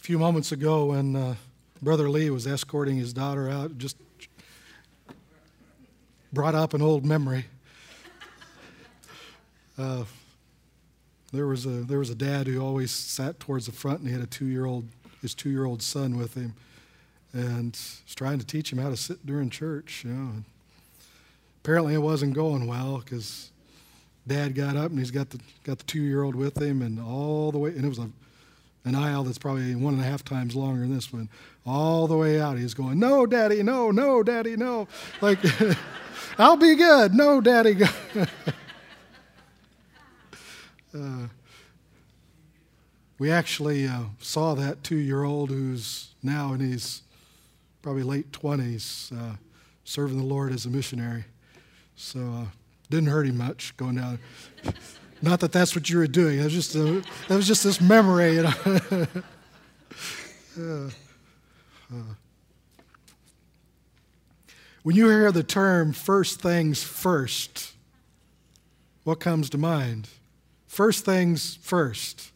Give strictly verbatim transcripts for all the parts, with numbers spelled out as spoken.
few moments ago when uh, Brother Lee was escorting his daughter out, just brought up an old memory. Uh, there was a there was a dad who always sat towards the front, and he had a two-year-old his two-year-old son with him, and was trying to teach him how to sit during church. You know, and apparently it wasn't going well because Dad got up and he's got the got the two-year-old with him, and all the way, and it was a an aisle that's probably one and a half times longer than this one. All the way out, he's going, "No, Daddy, no, no, Daddy, no." Like, I'll be good. No, Daddy. Go. uh, we actually uh, saw that two-year-old who's now in his probably late twenties, uh, serving the Lord as a missionary. So uh, didn't hurt him much going down. Not that that's what you were doing. That was just a, that was just this memory, you know. uh, uh. When you hear the term "first things first," what comes to mind? First things first.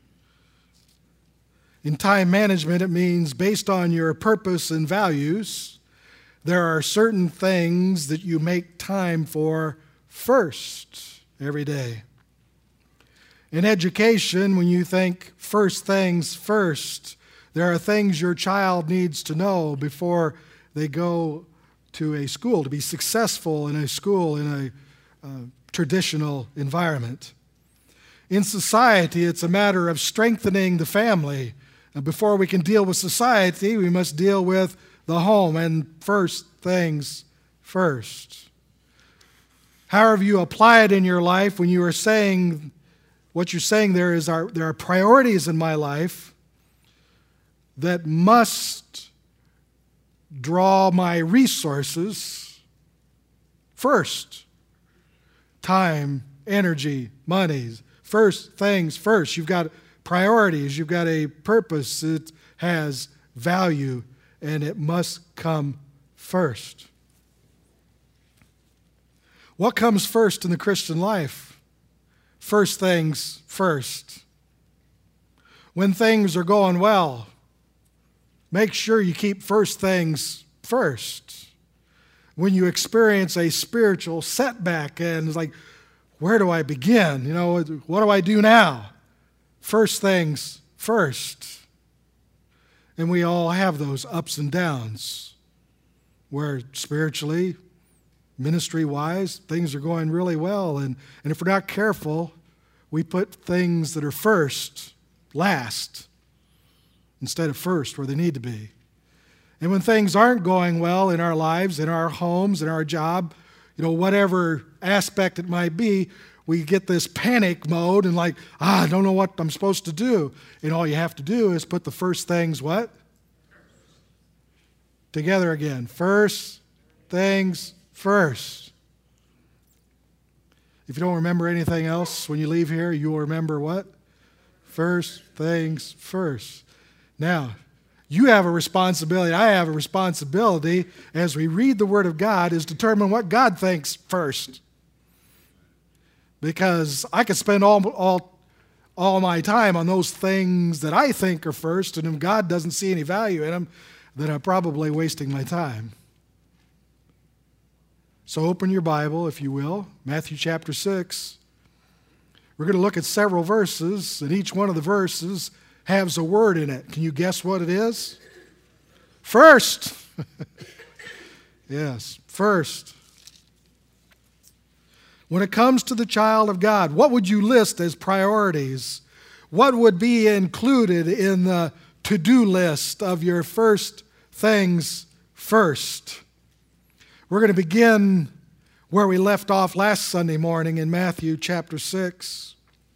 In time management, it means based on your purpose and values, there are certain things that you make time for first every day. In education, when you think first things first, there are things your child needs to know before they go to a school, to be successful in a school, in a uh, traditional environment. In society, it's a matter of strengthening the family. And before we can deal with society, we must deal with the home, and first things first. However you apply it in your life, when you are saying, what you're saying there is our, there are priorities in my life that must draw my resources first. Time, energy, money. First things first. You've got priorities. You've got a purpose. It has value, and it must come first. What comes first in the Christian life? First things first. When things are going well, make sure you keep first things first. When you experience a spiritual setback and it's like, where do I begin? You know, what do I do now? First things first. And we all have those ups and downs where spiritually, ministry-wise, things are going really well. And, and if we're not careful, we put things that are first last instead of first where they need to be. And when things aren't going well in our lives, in our homes, in our job, you know, whatever aspect it might be, we get this panic mode and like, ah, I don't know what I'm supposed to do. And all you have to do is put the first things, what? Together again. First things first. If you don't remember anything else when you leave here, you'll remember what? First things first. Now, you have a responsibility, I have a responsibility as we read the Word of God is determine what God thinks first. Because I could spend all, all, all my time on those things that I think are first, and if God doesn't see any value in them, then I'm probably wasting my time. So open your Bible, if you will, Matthew chapter six. We're going to look at several verses, and each one of the verses has a word in it. Can you guess what it is? First. Yes, first. When it comes to the child of God, what would you list as priorities? What would be included in the to-do list of your first things first? We're going to begin where we left off last Sunday morning in Matthew chapter six.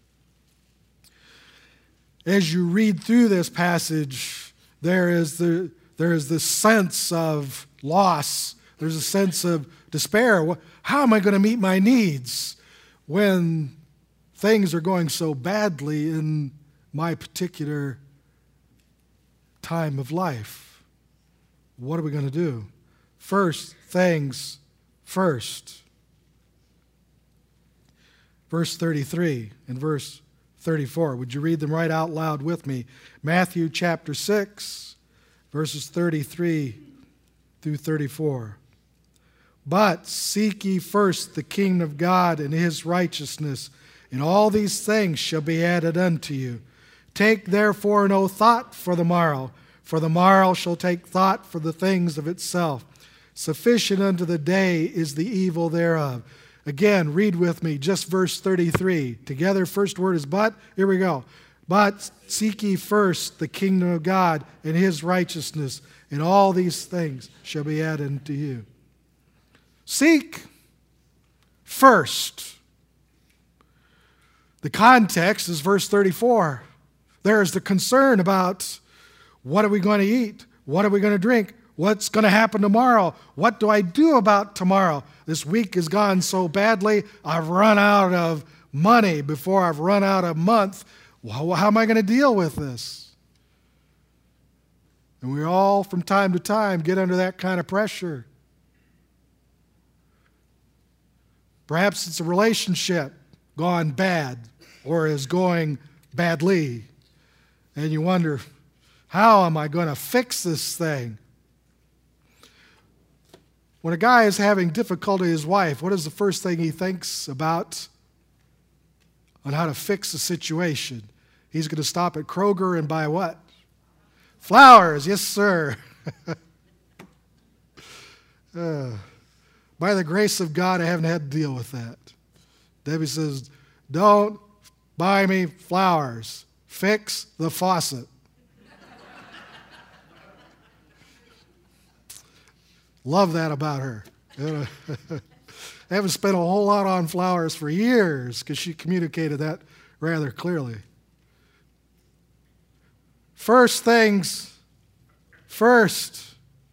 As you read through this passage, there is the there is this sense of loss. There's a sense of despair. How am I going to meet my needs when things are going so badly in my particular time of life? What are we going to do? First things first. Verse thirty-three and verse thirty-four. Would you read them right out loud with me? Matthew chapter six, verses thirty-three through thirty-four. But seek ye first the kingdom of God and his righteousness, and all these things shall be added unto you. Take therefore no thought for the morrow, for the morrow shall take thought for the things of itself. Sufficient unto the day is the evil thereof. Again, read with me just verse thirty-three. Together, first word is but. Here we go. But seek ye first the kingdom of God and his righteousness, and all these things shall be added unto you. Seek first. The context is verse thirty-four. There is the concern about what are we going to eat? What are we going to drink? What's going to happen tomorrow? What do I do about tomorrow? This week has gone so badly, I've run out of money before I've run out of month. Well, how am I going to deal with this? And we all, from time to time, get under that kind of pressure. Perhaps it's a relationship gone bad or is going badly. And you wonder, how am I going to fix this thing? When a guy is having difficulty with his wife, what is the first thing he thinks about on how to fix the situation? He's going to stop at Kroger and buy what? Flowers, yes, sir. uh, by the grace of God, I haven't had to deal with that. Debbie says, don't buy me flowers. Fix the faucet. Love that about her. I haven't spent a whole lot on flowers for years because she communicated that rather clearly. First things first.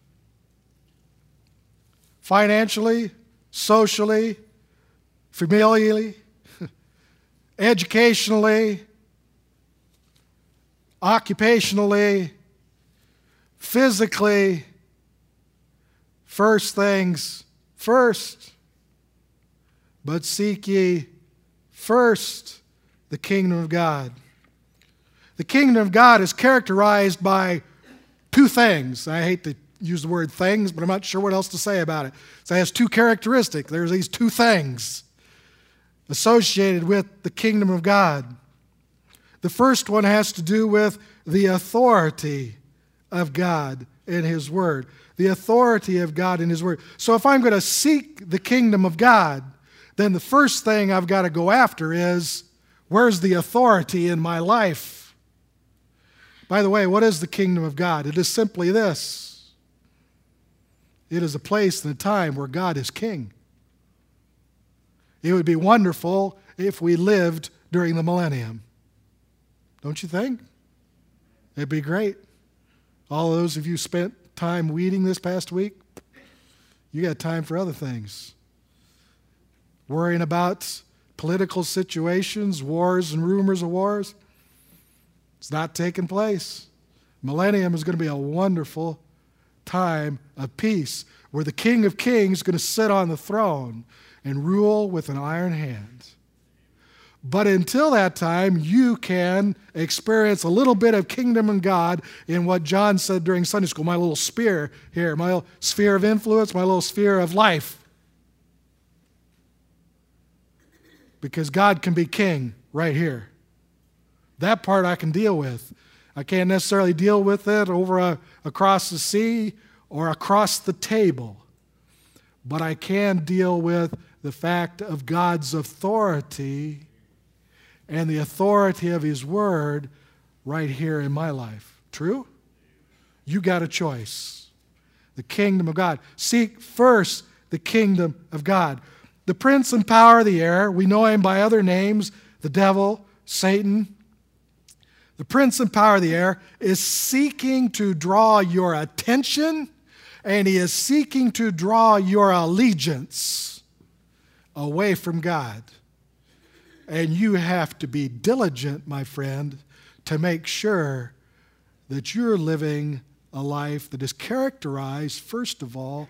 Financially, socially, familially, educationally, occupationally, physically, first things first. But seek ye first the kingdom of God. The kingdom of God is characterized by two things. I hate to use the word things, but I'm not sure what else to say about it. So it has two characteristics. There's these two things associated with the kingdom of God. The first one has to do with the authority of God in his word. The authority of God in his word. So if I'm going to seek the kingdom of God, then the first thing I've got to go after is, where's the authority in my life? By the way, what is the kingdom of God? It is simply this. It is a place and a time where God is king. It would be wonderful if we lived during the millennium. Don't you think? It'd be great. All those of you spent time weeding this past week, you got time for other things. Worrying about political situations, wars and rumors of wars. It's not taking place. Millennium is going to be a wonderful time of peace where the King of Kings is going to sit on the throne and rule with an iron hand. But until that time, you can experience a little bit of kingdom and God in what John said during Sunday school, my little sphere here, my little sphere of influence, my little sphere of life. Because God can be king right here. That part I can deal with. I can't necessarily deal with it over a, across the sea or across the table. But I can deal with the fact of God's authority and the authority of his word right here in my life. True? You got a choice. The kingdom of God. Seek first the kingdom of God. The prince and power of the air, we know him by other names, the devil, Satan. The prince and power of the air is seeking to draw your attention, and he is seeking to draw your allegiance away from God. And you have to be diligent, my friend, to make sure that you're living a life that is characterized, first of all,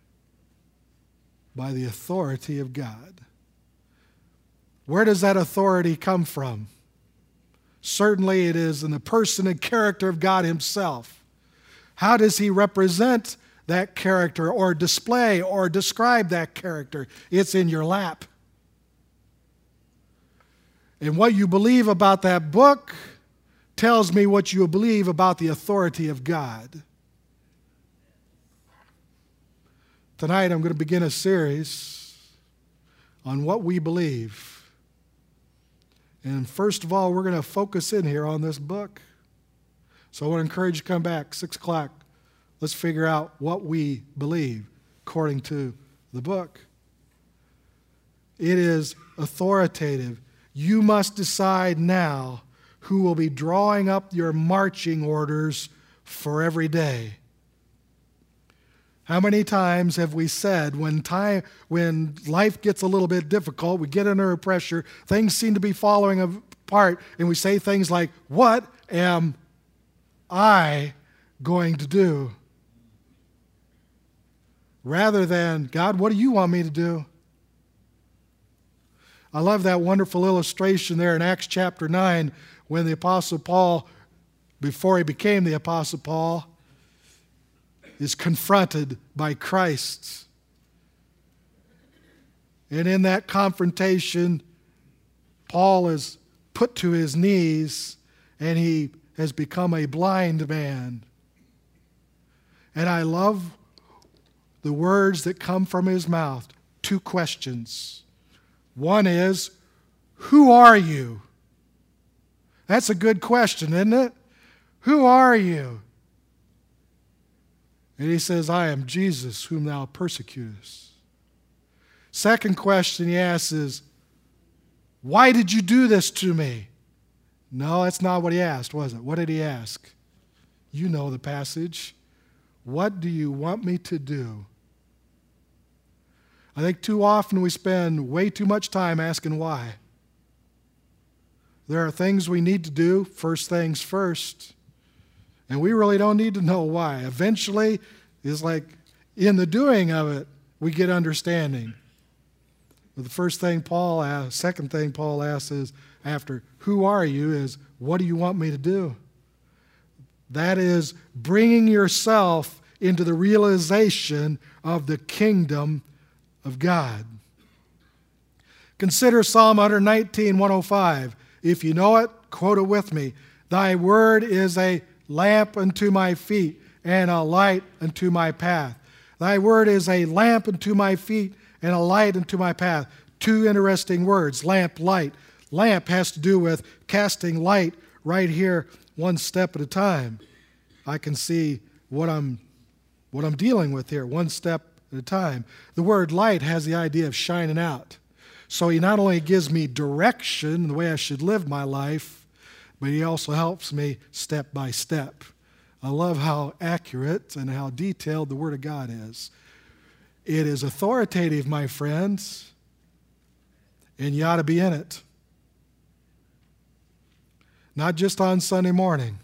by the authority of God. Where does that authority come from? Certainly it is in the person and character of God himself. How does he represent that character or display or describe that character? It's in your lap. And what you believe about that book tells me what you believe about the authority of God. Tonight I'm going to begin a series on what we believe. And first of all, we're going to focus in here on this book. So I want to encourage you to come back, six o'clock. Let's figure out what we believe according to the book. It is authoritative. You must decide now who will be drawing up your marching orders for every day. How many times have we said when time, when life gets a little bit difficult, we get under pressure, things seem to be falling apart, and we say things like, "What am I going to do?" Rather than, "God, what do you want me to do?" I love that wonderful illustration there in Acts chapter nine when the Apostle Paul, before he became the Apostle Paul, is confronted by Christ. And in that confrontation, Paul is put to his knees and he has become a blind man. And I love the words that come from his mouth. Two questions. One is, who are you? That's a good question, isn't it? Who are you? And he says, I am Jesus, whom thou persecutest. Second question he asks is, why did you do this to me? No, that's not what he asked, was it? What did he ask? You know the passage. What do you want me to do? I think too often we spend way too much time asking why. There are things we need to do, first things first. And we really don't need to know why. Eventually, it's like in the doing of it, we get understanding. But the first thing Paul asks, second thing Paul asks is, after who are you, is what do you want me to do? That is bringing yourself into the realization of the kingdom of God. Consider Psalm one nineteen, one oh five. If you know it, quote it with me. Thy word is a lamp unto my feet, and a light unto my path. Thy word is a lamp unto my feet, and a light unto my path. Two interesting words, lamp, light. Lamp has to do with casting light right here, one step at a time. I can see what I'm, what I'm dealing with here, one step at a time. The word light has the idea of shining out. So he not only gives me direction, the way I should live my life, but he also helps me step by step. I love how accurate and how detailed the Word of God is. It is authoritative, my friends, and you ought to be in it. Not just on Sunday morning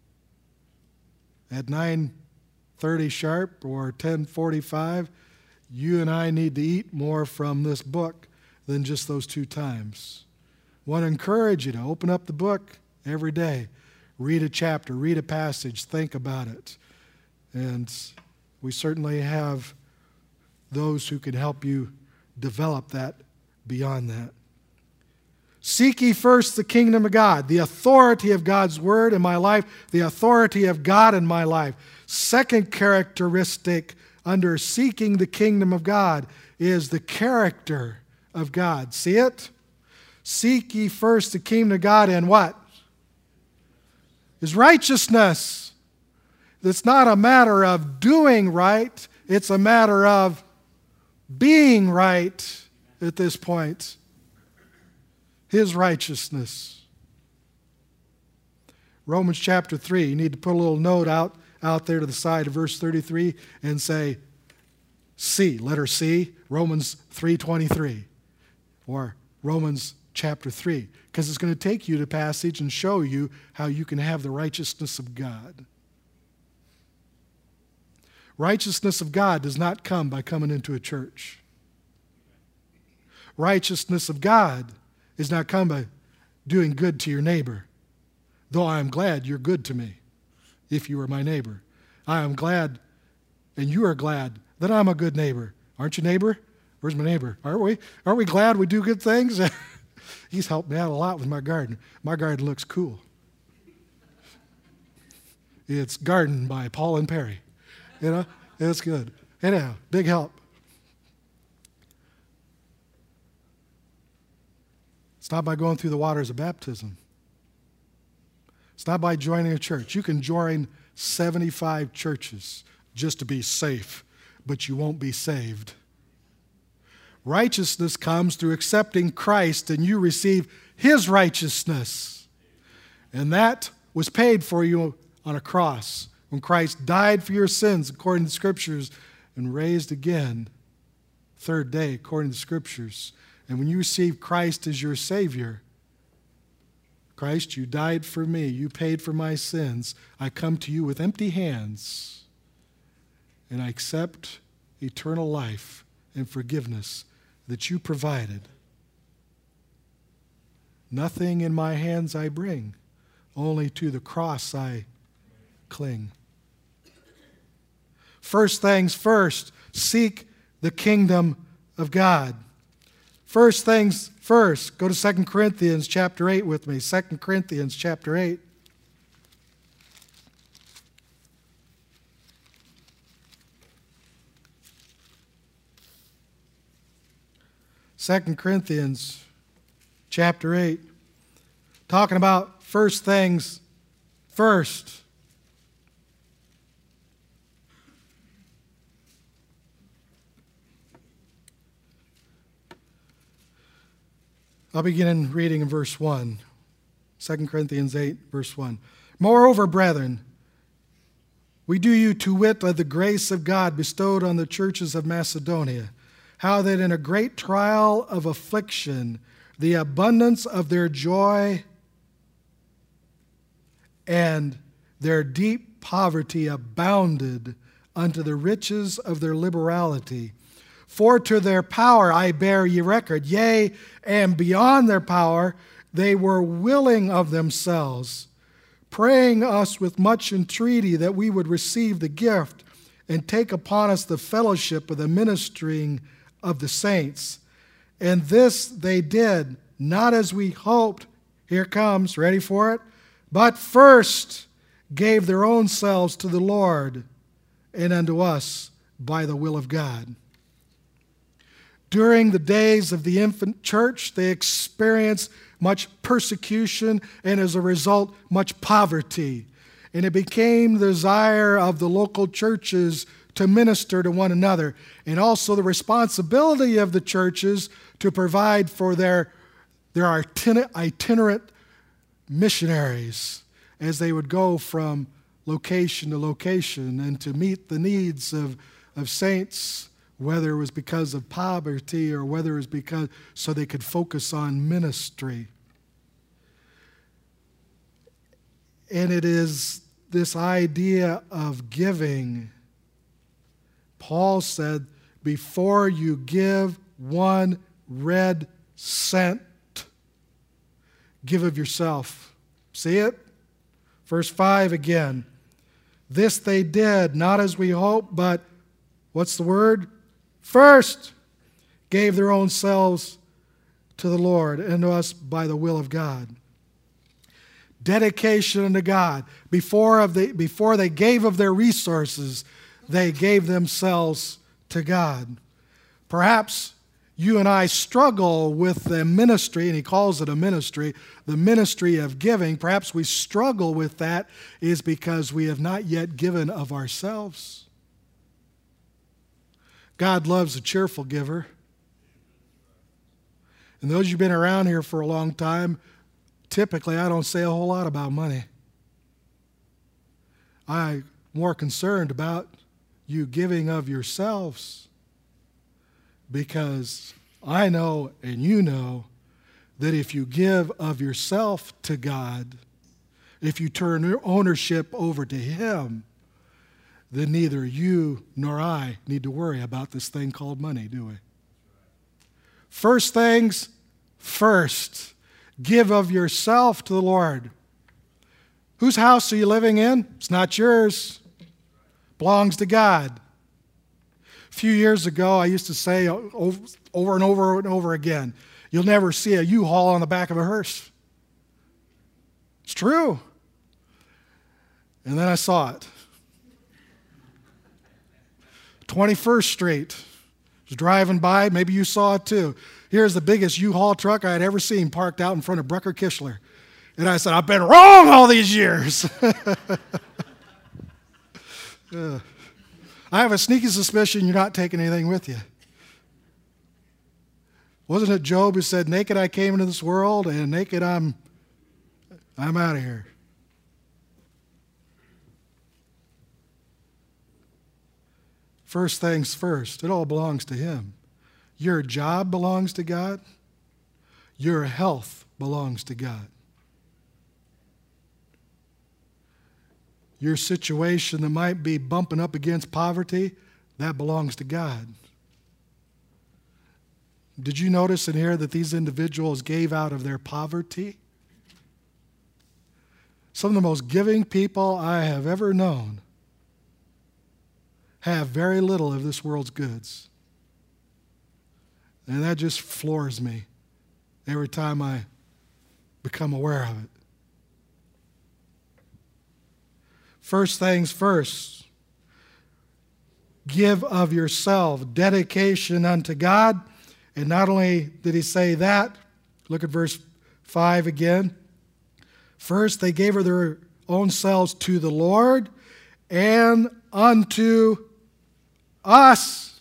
at nine thirty sharp or ten forty-five. You and I need to eat more from this book than just those two times. I want to encourage you to open up the book every day. Read a chapter, read a passage, think about it. And we certainly have those who can help you develop that beyond that. Seek ye first the kingdom of God, the authority of God's word in my life, the authority of God in my life. Second characteristic under seeking the kingdom of God is the character of God. See it? Seek ye first the kingdom of God and what? Is righteousness. It's not a matter of doing right. It's a matter of being right at this point. His righteousness. Romans chapter three. You need to put a little note out, out there to the side of verse thirty-three and say C, letter C, Romans three twenty-three. Or Romans chapter three, because it's going to take you to passage and show you how you can have the righteousness of God. Righteousness of God does not come by coming into a church. Righteousness of God is not come by doing good to your neighbor. though I am glad you're good to me, if you are my neighbor. I am glad, and you are glad, that I'm a good neighbor. Aren't you, neighbor? Where's my neighbor? Aren't we? Aren't we glad we do good things? He's helped me out a lot with my garden. My garden looks cool. It's gardened by Paul and Perry. You know, it's good. Anyhow, big help. It's not by going through the waters of baptism. It's not by joining a church. You can join seventy-five churches just to be safe, but you won't be saved. Righteousness comes through accepting Christ, and you receive His righteousness. And that was paid for you on a cross when Christ died for your sins according to the Scriptures and raised again third day according to the Scriptures. And when you receive Christ as your Savior, Christ, you died for me. You paid for my sins. I come to you with empty hands, and I accept eternal life and forgiveness that you provided. Nothing in my hands I bring, only to the cross I cling. First things first, seek the kingdom of God. First things first, go to Second Corinthians chapter eight with me. Second Corinthians chapter eight. Second Corinthians chapter eight. Talking about first things first. I'll begin reading in verse one. Second Corinthians eight, verse one. Moreover, brethren, we do you to wit of the grace of God bestowed on the churches of Macedonia, how that in a great trial of affliction, the abundance of their joy and their deep poverty abounded unto the riches of their liberality. For to their power I bear ye record, yea, and beyond their power they were willing of themselves, praying us with much entreaty that we would receive the gift and take upon us the fellowship of the ministering of the saints. And this they did, not as we hoped, here comes, ready for it, but first gave their own selves to the Lord and unto us by the will of God. During the days of the infant church, they experienced much persecution and as a result, much poverty. And it became the desire of the local churches to minister to one another, and also the responsibility of the churches to provide for their, their itinerant missionaries as they would go from location to location and to meet the needs of, of saints, whether it was because of poverty or whether it was because so they could focus on ministry. And it is this idea of giving. Paul said, before you give one red cent, give of yourself. See it? Verse five again. This they did, not as we hoped, but what's the word? First, gave their own selves to the Lord and to us by the will of God. Dedication unto God. Before, of the, before they gave of their resources, they gave themselves to God. Perhaps you and I struggle with the ministry, and he calls it a ministry, the ministry of giving. Perhaps we struggle with that is because we have not yet given of ourselves. God loves a cheerful giver. And those who've been around here for a long time, typically I don't say a whole lot about money. I'm more concerned about you giving of yourselves, because I know and you know that if you give of yourself to God, if you turn ownership over to Him, then neither you nor I need to worry about this thing called money, do we? First things first, give of yourself to the Lord. Whose house are you living in? It's not yours. It belongs to God. A few years ago, I used to say over and over and over again, you'll never see a U-Haul on the back of a hearse. It's true. And then I saw it. twenty-first Street. I was driving by. Maybe you saw it too. Here's the biggest U-Haul truck I had ever seen parked out in front of Brucker Kishler. And I said, I've been wrong all these years. uh, I have a sneaky suspicion you're not taking anything with you. Wasn't it Job who said, naked I came into this world, and naked I'm, I'm out of here. First things first, it all belongs to Him. Your job belongs to God. Your health belongs to God. Your situation that might be bumping up against poverty, that belongs to God. Did you notice in here that these individuals gave out of their poverty? Some of the most giving people I have ever known have very little of this world's goods. And that just floors me every time I become aware of it. First things first, give of yourself, dedication unto God. And not only did he say that, look at verse five again. First, they gave of their own selves to the Lord and unto us.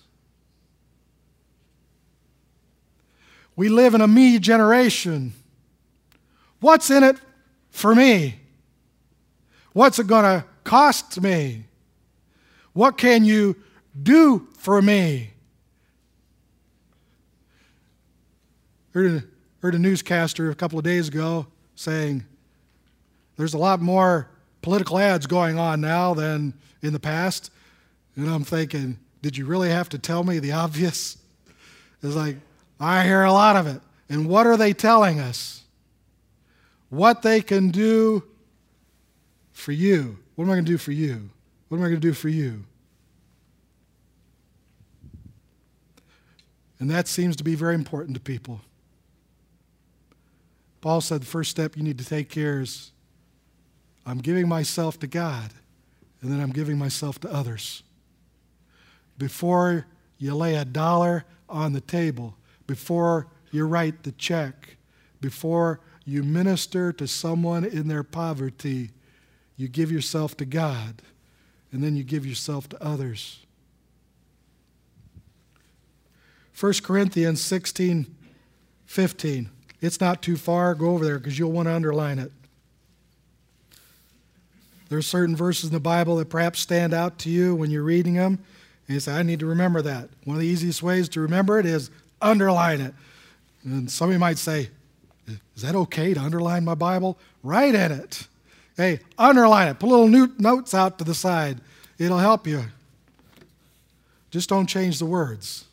We live in a me generation. What's in it for me? What's it going to cost me? What can you do for me? Heard a, heard a newscaster a couple of days ago saying there's a lot more political ads going on now than in the past. And I'm thinking, did you really have to tell me the obvious? It's like, I hear a lot of it. And what are they telling us? What they can do for you. What am I going to do for you? What am I going to do for you? And that seems to be very important to people. Paul said the first step you need to take here is I'm giving myself to God, and then I'm giving myself to others. Before you lay a dollar on the table, before you write the check, before you minister to someone in their poverty, you give yourself to God, and then you give yourself to others. First Corinthians sixteen fifteen. It's not too far. Go over there because you'll want to underline it. There are certain verses in the Bible that perhaps stand out to you when you're reading them. And you say, I need to remember that. One of the easiest ways to remember it is underline it. And somebody might say, is that okay to underline my Bible? Write in it. Hey, underline it. Put little notes out to the side. It'll help you. Just don't change the words.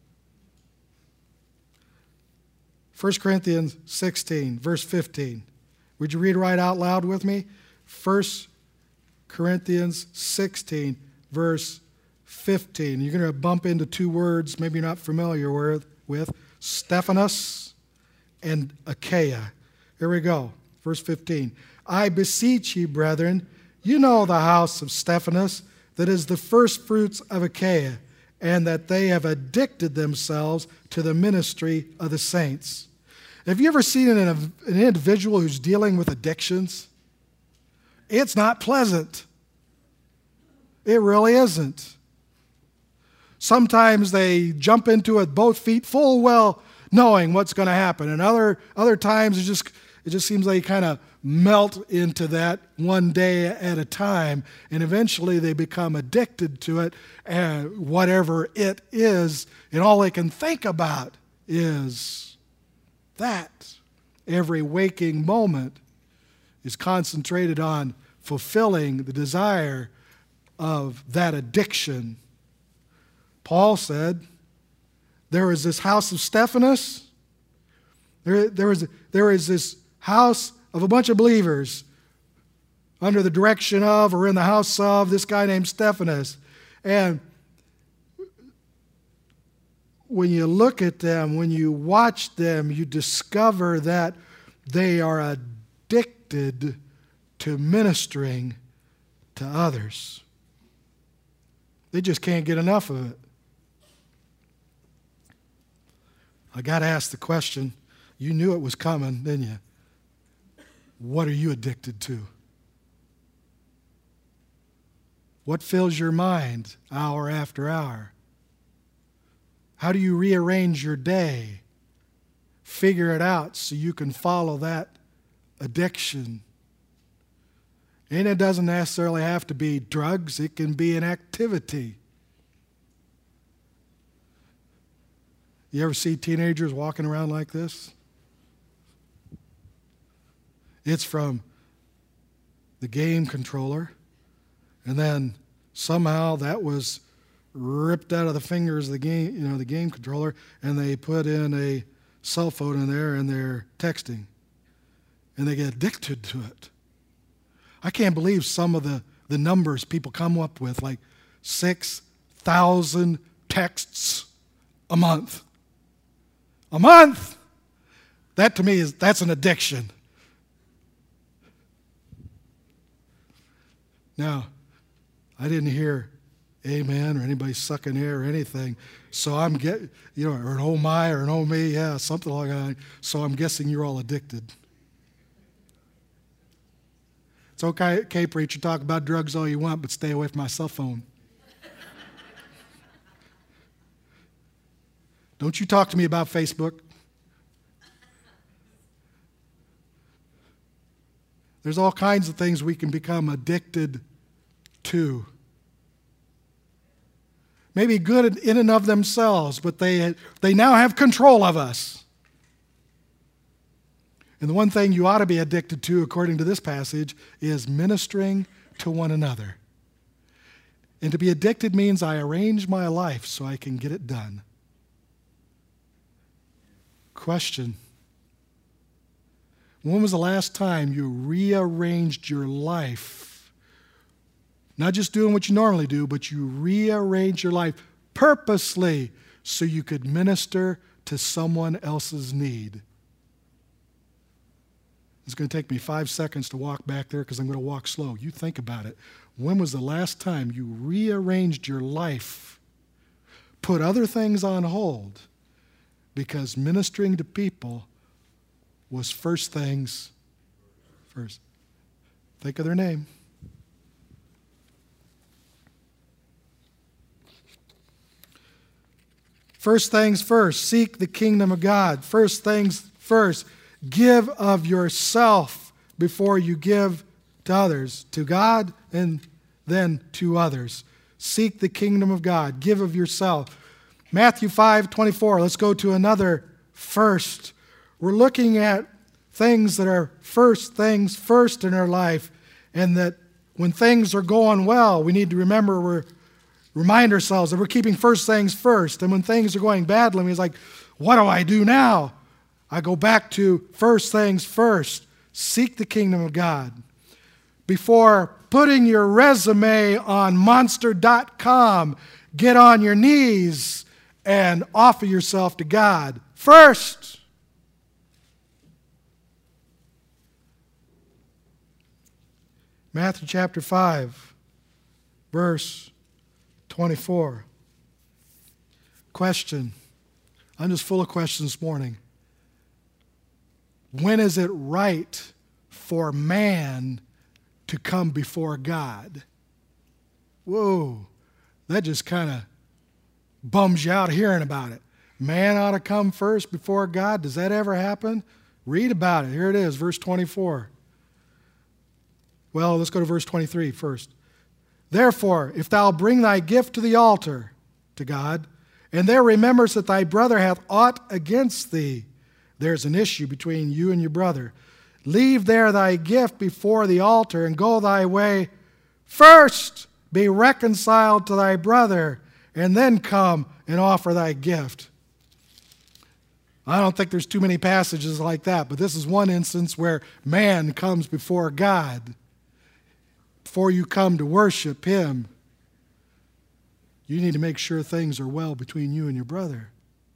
First Corinthians sixteen, verse fifteen. Would you read right out loud with me? First Corinthians sixteen, verse fifteen. You're going to bump into two words maybe you're not familiar with, with Stephanos and Achaia. Here we go. Verse fifteen. I beseech ye, brethren, you know the house of Stephanas, that is the first fruits of Achaia, and that they have addicted themselves to the ministry of the saints. Have you ever seen an, an individual who's dealing with addictions? It's not pleasant. It really isn't. Sometimes they jump into it both feet full well knowing what's going to happen. And other other times it just it just seems like they kind of melt into that one day at a time, and eventually they become addicted to it, and whatever it is, and all they can think about is that. Every waking moment is concentrated on fulfilling the desire of that addiction. Paul said, there is this house of Stephanas, there, there, is, there is this house of a bunch of believers under the direction of or in the house of this guy named Stephanus. And when you look at them, when you watch them, you discover that they are addicted to ministering to others. They just can't get enough of it. I got to ask the question, you knew it was coming, didn't you? What are you addicted to? What fills your mind hour after hour? How do you rearrange your day? Figure it out so you can follow that addiction. And it doesn't necessarily have to be drugs. It can be an activity. You ever see teenagers walking around like this? It's from the game controller, and then somehow that was ripped out of the fingers of the game, you know, the game controller, and they put in a cell phone in there, and they're texting, and they get addicted to it. I can't believe some of the, the numbers people come up with, like six thousand texts a month. A month! That to me is, that's an addiction. Now, I didn't hear amen or anybody sucking air or anything, so I'm getting, you know, or an oh my or an oh me, yeah, something like that. So I'm guessing you're all addicted. It's okay, okay, preacher, talk about drugs all you want, but stay away from my cell phone. Don't you talk to me about Facebook. There's all kinds of things we can become addicted to. Maybe good in and of themselves, but they, they now have control of us. And the one thing you ought to be addicted to, according to this passage, is ministering to one another. And to be addicted means I arrange my life so I can get it done. Question. When was the last time you rearranged your life? Not just doing what you normally do, but you rearranged your life purposely so you could minister to someone else's need. It's going to take me five seconds to walk back there because I'm going to walk slow. You think about it. When was the last time you rearranged your life, put other things on hold, because ministering to people was first things first? Think of their name. First things first, seek the kingdom of God. First things first, give of yourself before you give to others, to God and then to others. Seek the kingdom of God. Give of yourself. Matthew five twenty-four, let's go to another first. We're looking at things that are first things first in our life, and that when things are going well, we need to remember, we're, remind ourselves that we're keeping first things first. And when things are going badly, it's like, what do I do now? I go back to first things first. Seek the kingdom of God. Before putting your resume on monster dot com, get on your knees and offer yourself to God first. Matthew chapter five, verse twenty-four. Question. I'm just full of questions this morning. When is it right for man to come before God? Whoa, that just kind of bums you out hearing about it. Man ought to come first before God. Does that ever happen? Read about it. Here it is, verse twenty-four. Well, let's go to verse twenty-three first. Therefore, if thou bring thy gift to the altar, to God, and there remembers that thy brother hath aught against thee, there's an issue between you and your brother. Leave there thy gift before the altar and go thy way. First be reconciled to thy brother, and then come and offer thy gift. I don't think there's too many passages like that, but this is one instance where man comes before God. before you come to worship Him, you need to make sure things are well between you and your brother.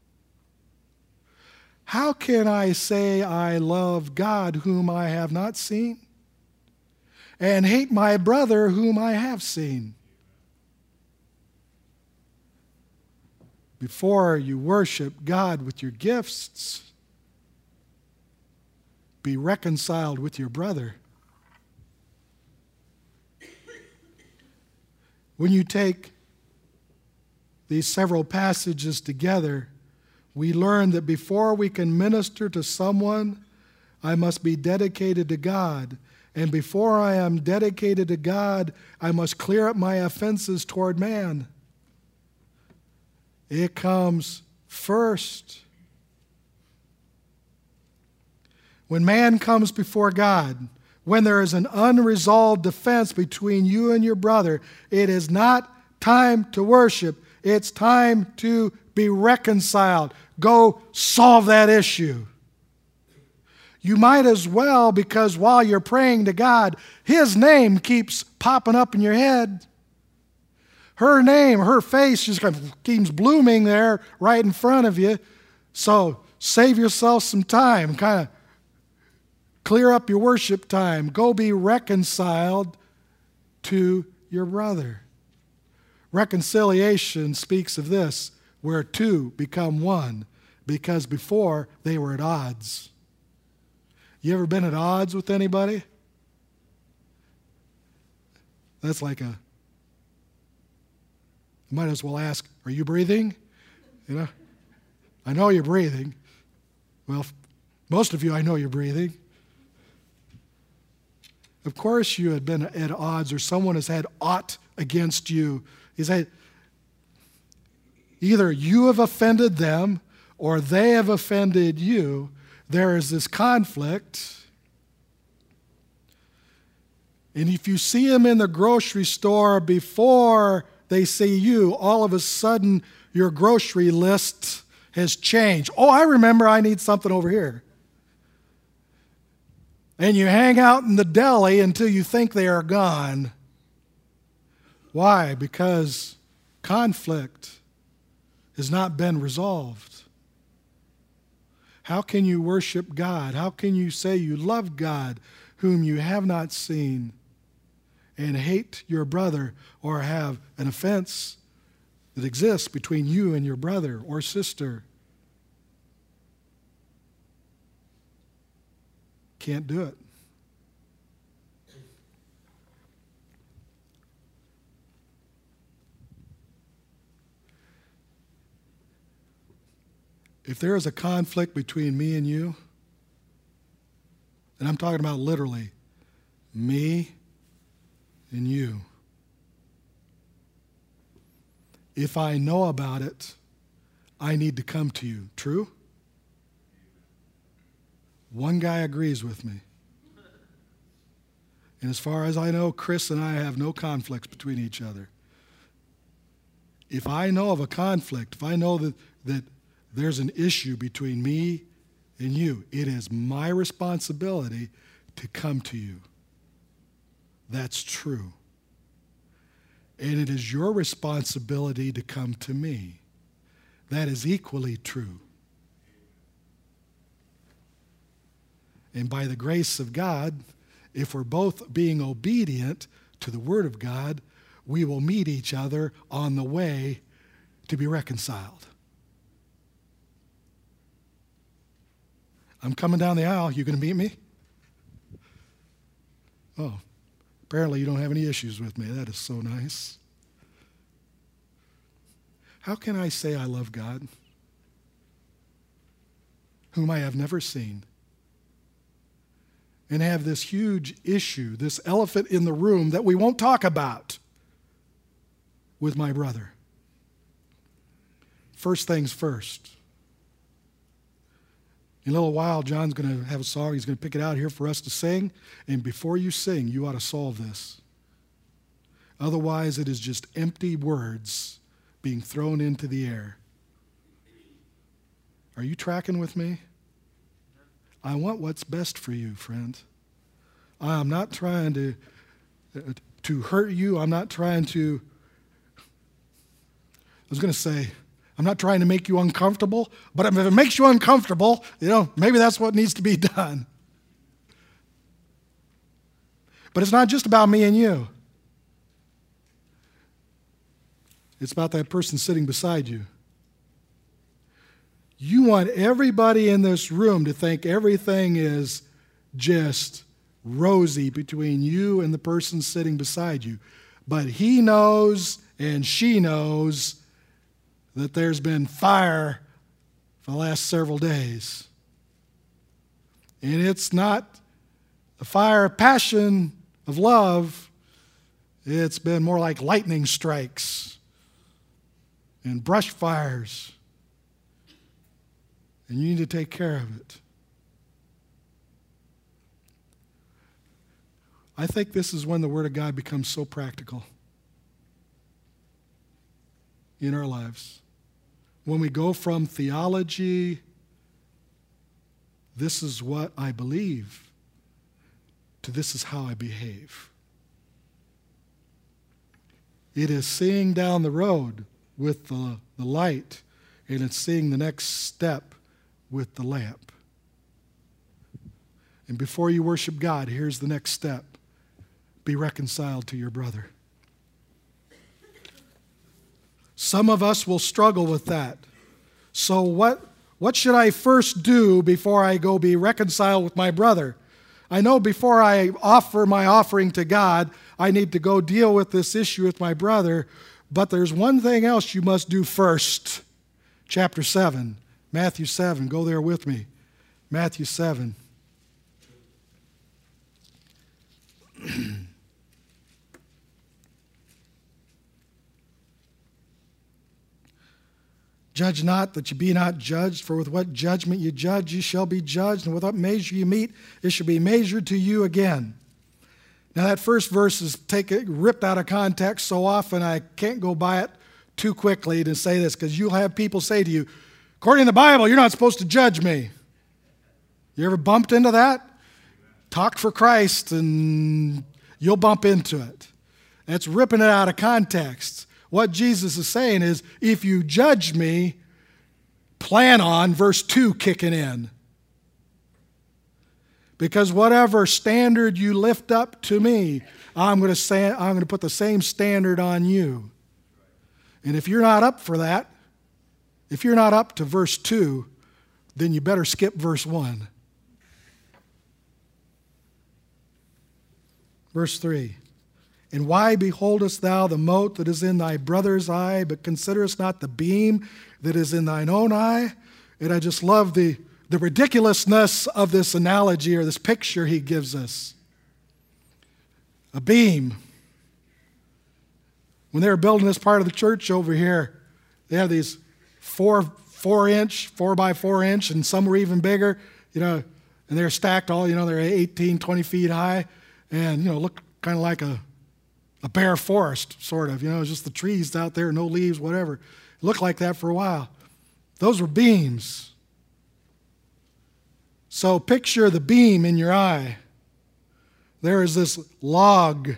How can I say I love God whom I have not seen and hate my brother whom I have seen? Before you worship God with your gifts, be reconciled with your brother. When you take these several passages together, we learn that before we can minister to someone, I must be dedicated to God. And before I am dedicated to God, I must clear up my offenses toward man. It comes first. When man comes before God, when there is an unresolved defense between you and your brother, it is not time to worship. It's time to be reconciled. Go solve that issue. You might as well, because while you're praying to God, His name keeps popping up in your head. Her name, her face just kind of keeps blooming there right in front of you. So save yourself some time. Kind of clear up your worship time. Go be reconciled to your brother. Reconciliation speaks of this, where two become one, because before they were at odds. You ever been at odds with anybody? That's like a, you might as well ask, are you breathing? You know, I know you're breathing. Well, most of you, I know you're breathing. Of course you had been at odds, or someone has had aught against you. He said, either you have offended them or they have offended you. There is this conflict. And if you see them in the grocery store before they see you, all of a sudden your grocery list has changed. Oh, I remember I need something over here. And you hang out in the deli until you think they are gone. Why? Because conflict has not been resolved. How can you worship God? How can you say you love God whom you have not seen and hate your brother, or have an offense that exists between you and your brother or sister? Can't do it. If there is a conflict between me and you, and I'm talking about literally me and you, if I know about it, I need to come to you. True? One guy agrees with me. And as far as I know, Chris and I have no conflicts between each other. If I know of a conflict, if I know that, that there's an issue between me and you, it is my responsibility to come to you. That's true. And it is your responsibility to come to me. That is equally true. And by the grace of God, if we're both being obedient to the Word of God, we will meet each other on the way to be reconciled. I'm coming down the aisle. You going to meet me? Oh, apparently you don't have any issues with me. That is so nice. How can I say I love God, whom I have never seen, and have this huge issue, this elephant in the room that we won't talk about with my brother? First things first. In a little while, John's going to have a song. He's going to pick it out here for us to sing. And before you sing, you ought to solve this. Otherwise, it is just empty words being thrown into the air. Are you tracking with me? I want what's best for you, friend. I'm not trying to, uh, to hurt you. I'm not trying to, I was going to say, I'm not trying to make you uncomfortable, but if it makes you uncomfortable, you know, maybe that's what needs to be done. But it's not just about me and you. It's about that person sitting beside you. You want everybody in this room to think everything is just rosy between you and the person sitting beside you. But he knows and she knows that there's been fire for the last several days. And it's not the fire of passion, of love. It's been more like lightning strikes and brush fires. And you need to take care of it. I think this is when the Word of God becomes so practical in our lives. When we go from theology, this is what I believe, to this is how I behave. It is seeing down the road with the, the light, and it's seeing the next step with the lamp. And before you worship God, here's the next step. Be reconciled to your brother. Some of us will struggle with that. So what, what should I first do before I go be reconciled with my brother? I know before I offer my offering to God, I need to go deal with this issue with my brother, but there's one thing else you must do first. Chapter seven, Matthew seven, go there with me. Matthew seven. Judge not that you be not judged, for with what judgment you judge, you shall be judged, and with what measure you meet, it shall be measured to you again. Now that first verse is taken, ripped out of context so often I can't go by it too quickly to say this, because you'll have people say to you, according to the Bible, you're not supposed to judge me. You ever bumped into that? Talk for Christ and you'll bump into it. That's ripping it out of context. What Jesus is saying is, if you judge me, plan on verse two kicking in. Because whatever standard you lift up to me, I'm going to say, I'm going to put the same standard on you. And if you're not up for that, if you're not up to verse two, then you better skip verse one. Verse three. And why beholdest thou the mote that is in thy brother's eye, but considerest not the beam that is in thine own eye? And I just love the, the ridiculousness of this analogy or this picture he gives us. A beam. When they were building this part of the church over here, they have these four, four inch, four by four inch, and some were even bigger, you know, and they're stacked all, you know, they're eighteen, twenty feet high, and, you know, look kind of like a A bare forest, sort of. You know, just the trees out there, no leaves, whatever. It looked like that for a while. Those were beams. So picture the beam in your eye. There is this log.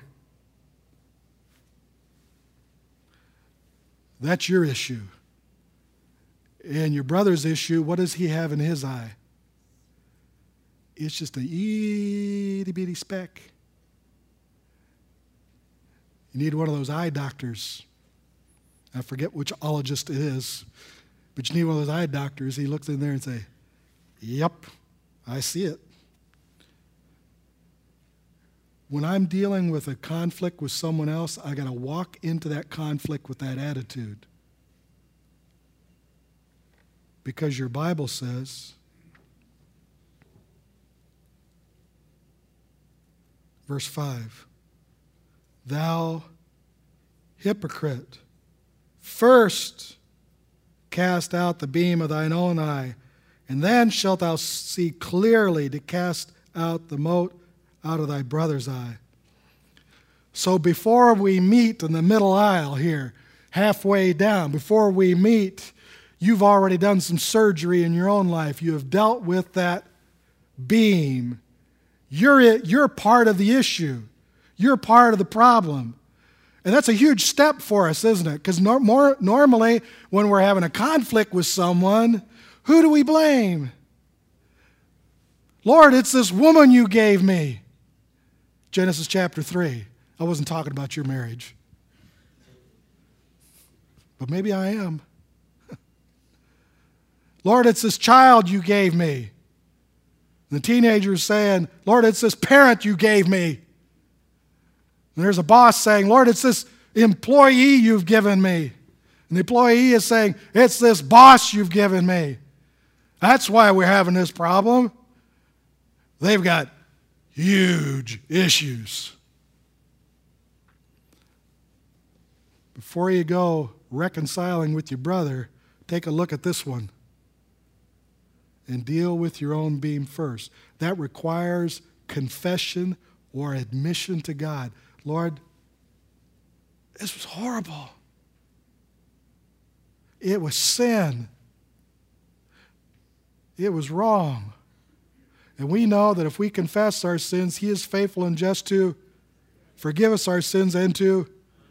That's your issue. And your brother's issue, what does he have in his eye? It's just an itty-bitty speck. You need one of those eye doctors. I forget which ologist it is, but you need one of those eye doctors. He looks in there and say, yep, I see it. When I'm dealing with a conflict with someone else, I got to walk into that conflict with that attitude. Because your Bible says, verse five, thou hypocrite, first cast out the beam of thine own eye, and then shalt thou see clearly to cast out the mote out of thy brother's eye. So before we meet in the middle aisle here, halfway down, before we meet, you've already done some surgery in your own life. You have dealt with that beam. You're, it, you're part of the issue. You're part of the problem. And that's a huge step for us, isn't it? Because nor- more, normally when we're having a conflict with someone, who do we blame? Lord, it's this woman you gave me. Genesis chapter three. I wasn't talking about your marriage. But maybe I am. Lord, it's this child you gave me. And the teenager is saying, Lord, it's this parent you gave me. And there's a boss saying, Lord, it's this employee you've given me. And the employee is saying, it's this boss you've given me. That's why we're having this problem. They've got huge issues. Before you go reconciling with your brother, take a look at this one and deal with your own being first. That requires confession or admission to God. Lord, this was horrible. It was sin. It was wrong. And we know that if we confess our sins, He is faithful and just to forgive us our sins and to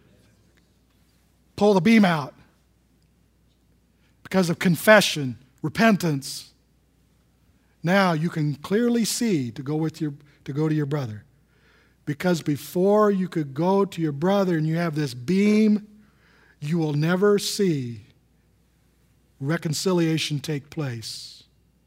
pull the beam out because of confession, repentance. Now you can clearly see to go with your to go to your brother. Because before you could go to your brother and you have this beam, you will never see reconciliation take place.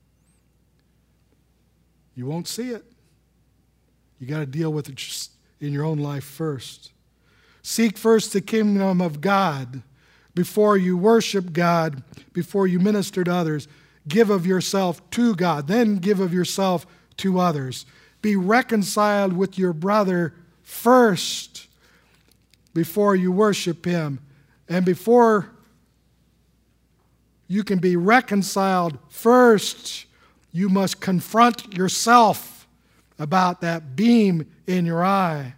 You won't see it. You got to deal with it just in your own life first. Seek first the kingdom of God before you worship God, before you minister to others. Give of yourself to God, then give of yourself to others. Be reconciled with your brother first before you worship him. And before you can be reconciled first, you must confront yourself about that beam in your eye.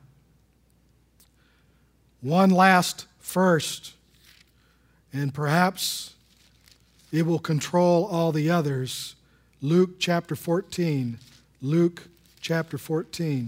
One last first, and perhaps it will control all the others. Luke chapter fourteen. Luke chapter fourteen.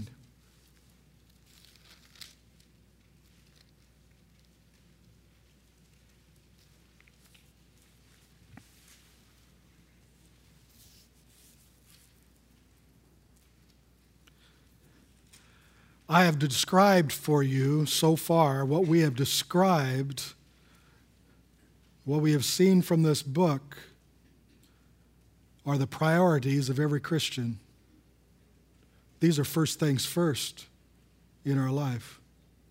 I have described for you so far what we have described, what we have seen from this book are the priorities of every Christian. These are first things first in our life.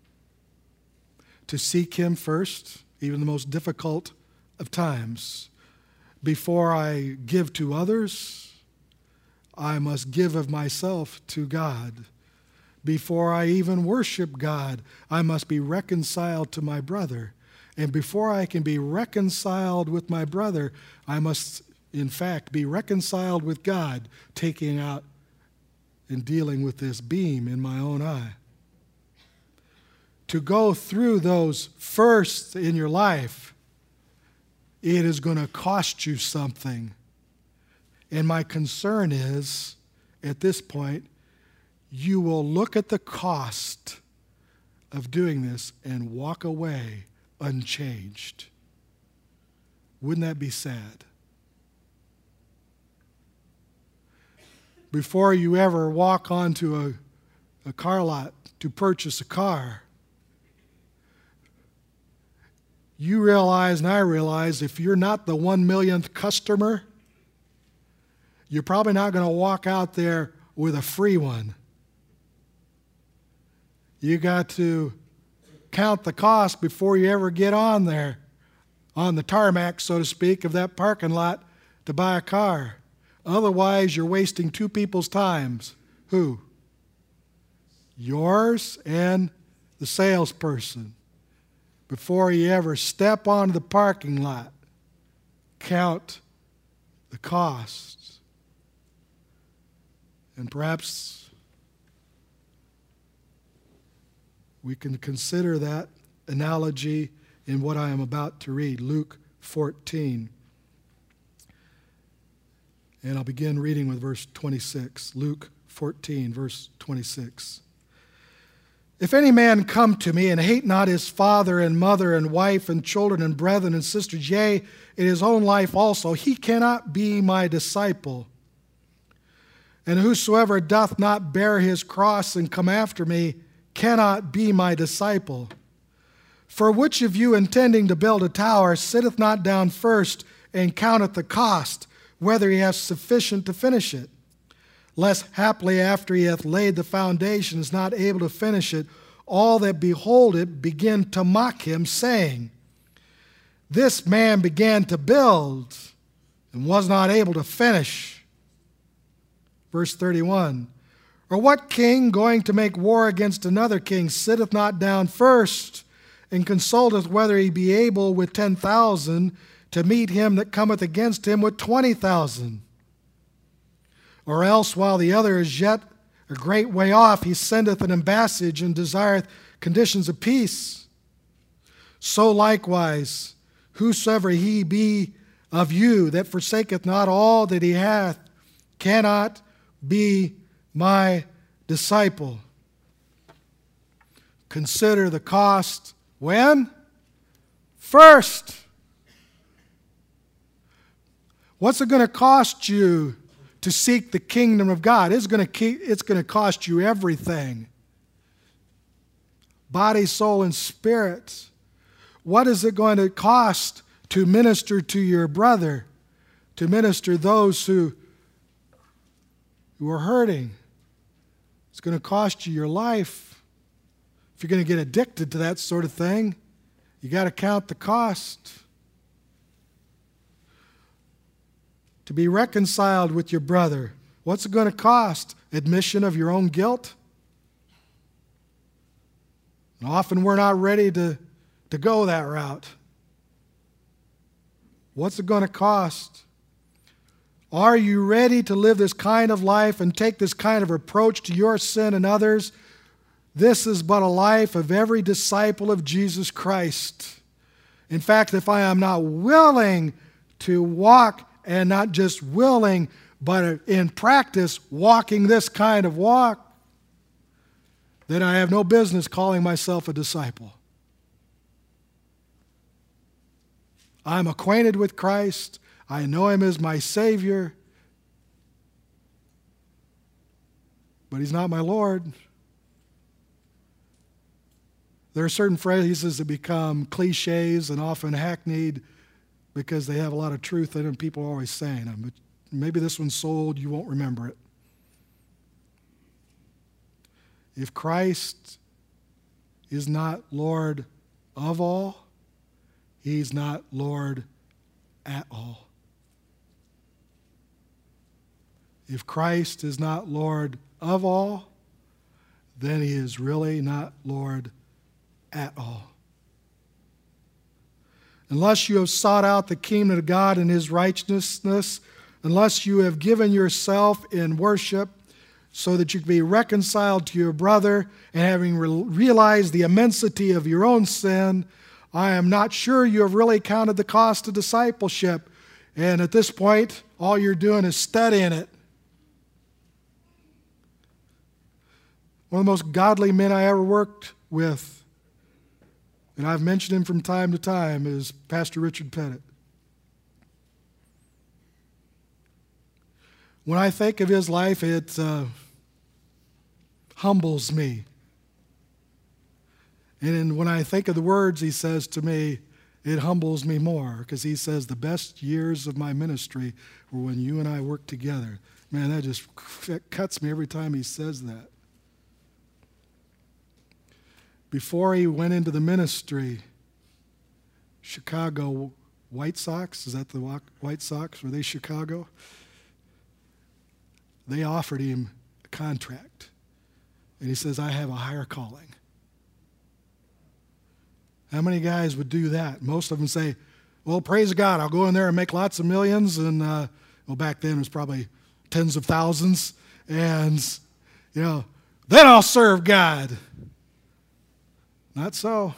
To seek Him first, even the most difficult of times. Before I give to others, I must give of myself to God. Before I even worship God, I must be reconciled to my brother. And before I can be reconciled with my brother, I must, in fact, be reconciled with God, taking out and dealing with this beam in my own eye. To go through those first in your life, it is going to cost you something. And my concern is, at this point, you will look at the cost of doing this and walk away unchanged. Wouldn't that be sad? Before you ever walk onto a, a car lot to purchase a car, you realize, and I realize, if you're not the one millionth customer, you're probably not going to walk out there with a free one. You got to count the cost before you ever get on there, on the tarmac, so to speak, of that parking lot to buy a car. Otherwise, you're wasting two people's times. Who? Yours and the salesperson. Before you ever step onto the parking lot, count the costs. And perhaps we can consider that analogy in what I am about to read, Luke fourteen. And I'll begin reading with verse twenty-six. Luke fourteen, verse twenty-six. If any man come to me and hate not his father and mother and wife and children and brethren and sisters, yea, in his own life also, he cannot be my disciple. And whosoever doth not bear his cross and come after me cannot be my disciple. For which of you, intending to build a tower, sitteth not down first and counteth the cost, whether he hath sufficient to finish it? Lest haply after he hath laid the foundation, is not able to finish it, all that behold it begin to mock him, saying, This man began to build and was not able to finish. Verse thirty-one, Or what king going to make war against another king sitteth not down first and consulteth whether he be able with ten thousand to meet him that cometh against him with twenty thousand? Or else, while the other is yet a great way off, he sendeth an embassage and desireth conditions of peace. So likewise, whosoever he be of you that forsaketh not all that he hath, cannot be my disciple. Consider the cost when? First. What's it going to cost you to seek the kingdom of God? It's going to keep, it's going to cost you everything. Body, soul, and spirit. What is it going to cost to minister to your brother, to minister those who, who are hurting? It's going to cost you your life. If you're going to get addicted to that sort of thing, you got to count the cost. To be reconciled with your brother, what's it going to cost? Admission of your own guilt? And often we're not ready to, to go that route. What's it going to cost? Are you ready to live this kind of life and take this kind of approach to your sin and others? This is but a life of every disciple of Jesus Christ. In fact, if I am not willing to walk, and not just willing, but in practice walking this kind of walk, then I have no business calling myself a disciple. I'm acquainted with Christ. I know Him as my Savior. But He's not my Lord. There are certain phrases that become cliches and often hackneyed because they have a lot of truth in them. People are always saying them. But maybe this one's sold, you won't remember it. If Christ is not Lord of all, He's not Lord at all. If Christ is not Lord of all, then He is really not Lord at all. Unless you have sought out the kingdom of God and His righteousness, unless you have given yourself in worship so that you can be reconciled to your brother and having re- realized the immensity of your own sin, I am not sure you have really counted the cost of discipleship. And at this point, all you're doing is studying it. One of the most godly men I ever worked with, and I've mentioned him from time to time, is Pastor Richard Pettit. When I think of his life, it uh, humbles me. And when I think of the words he says to me, it humbles me more, because he says the best years of my ministry were when you and I worked together. Man, that just that cuts me every time he says that. Before he went into the ministry, Chicago White Sox, is that the White Sox? Were they Chicago? They offered him a contract. And he says, I have a higher calling. How many guys would do that? Most of them say, well, praise God, I'll go in there and make lots of millions. And, uh, well, back then it was probably tens of thousands. And, you know, then I'll serve God. Not so.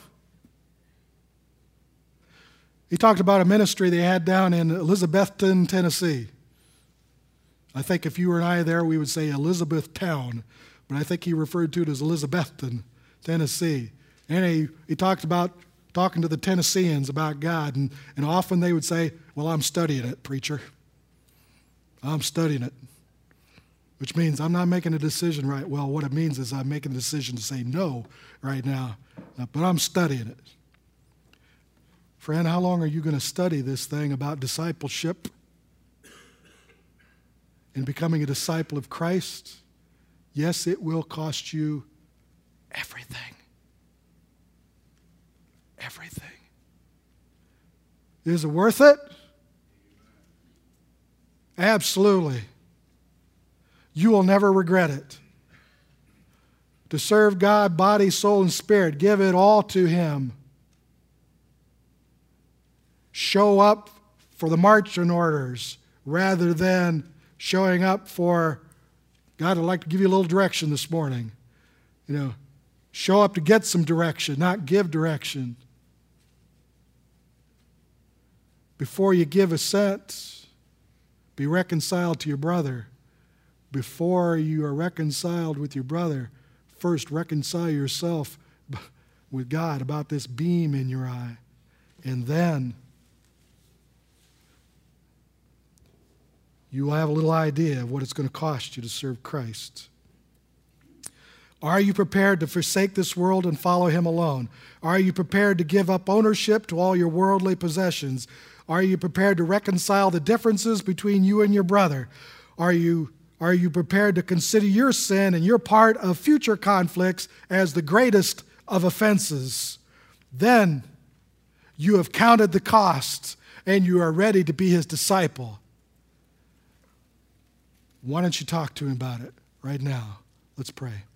He talked about a ministry they had down in Elizabethton, Tennessee. I think if you and I there, we would say Elizabethtown, but I think he referred to it as Elizabethton, Tennessee. And he, he talked about talking to the Tennesseans about God, and, and often they would say, well, I'm studying it, preacher. I'm studying it. Which means I'm not making a decision right. Well, what it means is I'm making a decision to say no right now, uh, but I'm studying it. Friend, how long are you going to study this thing about discipleship and becoming a disciple of Christ? Yes, it will cost you everything. Everything. Is it worth it? Absolutely. You will never regret it. To serve God, body, soul, and spirit, give it all to Him. Show up for the marching orders rather than showing up for, God, I'd like to give you a little direction this morning. You know, show up to get some direction, not give direction. Before you give a cent, be reconciled to your brother. Before you are reconciled with your brother, first reconcile yourself with God about this beam in your eye. And then you will have a little idea of what it's going to cost you to serve Christ. Are you prepared to forsake this world and follow Him alone? Are you prepared to give up ownership to all your worldly possessions? Are you prepared to reconcile the differences between you and your brother? Are you, are you prepared to consider your sin and your part of future conflicts as the greatest of offenses? Then you have counted the costs and you are ready to be His disciple. Why don't you talk to Him about it right now? Let's pray.